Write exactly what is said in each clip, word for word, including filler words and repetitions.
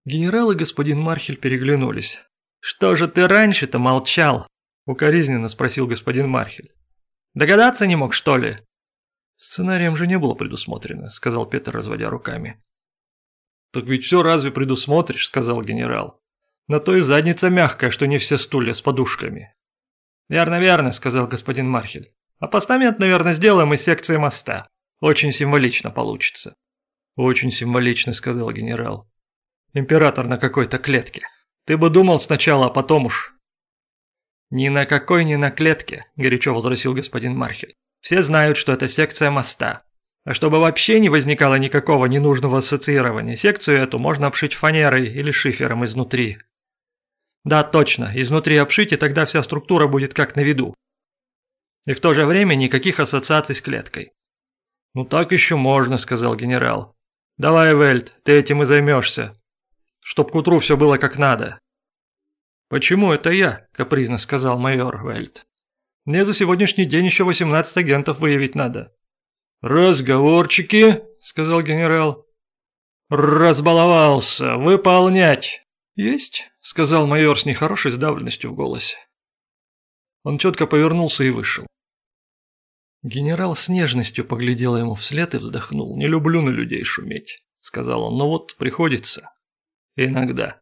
Генерал и господин Мархель переглянулись. «Что же ты раньше-то молчал?» – укоризненно спросил господин Мархель. «Догадаться не мог, что ли?» «Сценарием же не было предусмотрено», – сказал Петр, разводя руками. «Так ведь все разве предусмотришь?» – сказал генерал. «На то и задница мягкая, что не все стулья с подушками». «Верно, верно», – сказал господин Мархель. «А постамент, наверное, сделаем из секции моста. Очень символично получится». «Очень символично», – сказал генерал. «Император на какой-то клетке. Ты бы думал сначала, а потом уж». «Ни на какой ни на клетке», – горячо возразил господин Мархель. «Все знают, что это секция моста. А чтобы вообще не возникало никакого ненужного ассоциирования, секцию эту можно обшить фанерой или шифером изнутри». «Да, точно, изнутри обшить, и тогда вся структура будет как на виду. И в то же время никаких ассоциаций с клеткой». «Ну так еще можно», – сказал генерал. «Давай, Вельт, ты этим и займешься. Чтоб к утру все было как надо». «Почему это я?» – капризно сказал майор Вельт. «Мне за сегодняшний день еще восемнадцать агентов выявить надо». «Разговорчики», – сказал генерал. «Разбаловался. Выполнять». «Есть», – сказал майор с нехорошей сдавленностью в голосе. Он четко повернулся и вышел. Генерал с нежностью поглядел ему вслед и вздохнул. «Не люблю на людей шуметь», – сказал он, – «но вот приходится. Иногда».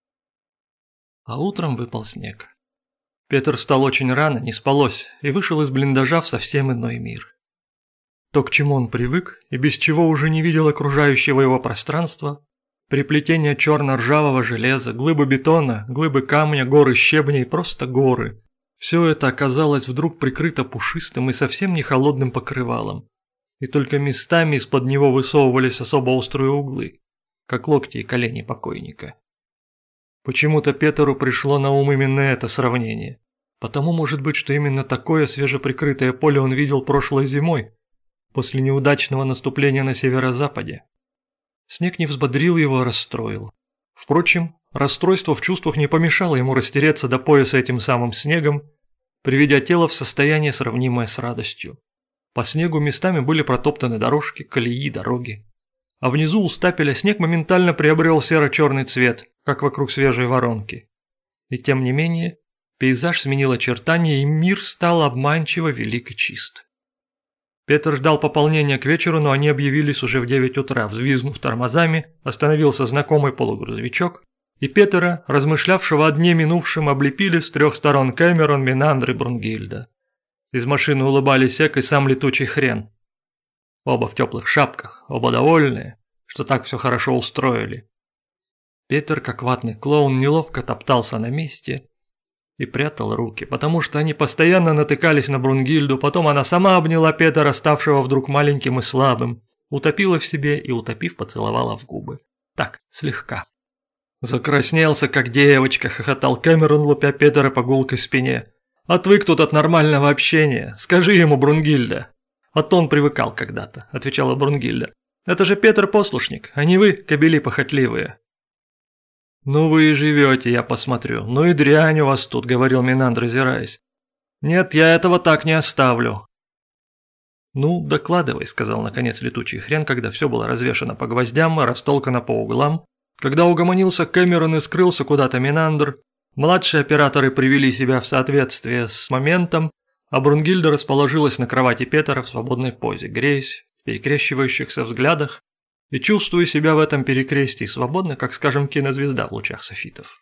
А утром выпал снег. Петр встал очень рано, не спалось, и вышел из блиндажа в совсем иной мир. То, к чему он привык, и без чего уже не видел окружающего его пространства, переплетение черно-ржавого железа, глыбы бетона, глыбы камня, горы щебня и просто горы. Все это оказалось вдруг прикрыто пушистым и совсем не холодным покрывалом, и только местами из-под него высовывались особо острые углы, как локти и колени покойника. Почему-то Петру пришло на ум именно это сравнение. Потому, может быть, что именно такое свежеприкрытое поле он видел прошлой зимой, после неудачного наступления на северо-западе. Снег не взбодрил его, а расстроил. Впрочем, расстройство в чувствах не помешало ему растереться до пояса этим самым снегом, приведя тело в состояние, сравнимое с радостью. По снегу местами были протоптаны дорожки, колеи, дороги. А внизу у стапеля снег моментально приобрел серо-черный цвет, как вокруг свежей воронки. И тем не менее, пейзаж сменил очертания, и мир стал обманчиво велик и чист. Петр ждал пополнения к вечеру, но они объявились уже в девять утра. Взвизгнув тормозами, остановился знакомый полугрузовичок, и Петра, размышлявшего о дне минувшем, облепили с трех сторон Кэмерон, Минандр и Брунгильда. Из машины улыбались Эк и сам летучий хрен. Оба в теплых шапках, оба довольные, что так все хорошо устроили. Петр, как ватный клоун, неловко топтался на месте и прятал руки, потому что они постоянно натыкались на Брунгильду, потом она сама обняла Петра, ставшего вдруг маленьким и слабым, утопила в себе и, утопив, поцеловала в губы. Так, слегка. Закраснелся, как девочка, хохотал Кэмерон, лупя Петра по гулкой спине. «Отвык тут от нормального общения. Скажи ему, Брунгильда». «А то он привыкал когда-то», – отвечала Брунгильда. «Это же Петр послушник, а не вы, кобели похотливые». «Ну вы и живете, я посмотрю. Ну и дрянь у вас тут», – говорил Минандр, озираясь. «Нет, я этого так не оставлю». «Ну, докладывай», – сказал наконец летучий хрен, когда все было развешано по гвоздям, растолкано по углам. Когда угомонился Кэмерон и скрылся куда-то Минандр, младшие операторы привели себя в соответствие с моментом, а Брунгильда расположилась на кровати Петра в свободной позе, греясь в перекрещивающихся взглядах и чувствуя себя в этом перекрестии свободно, как, скажем, кинозвезда в лучах софитов.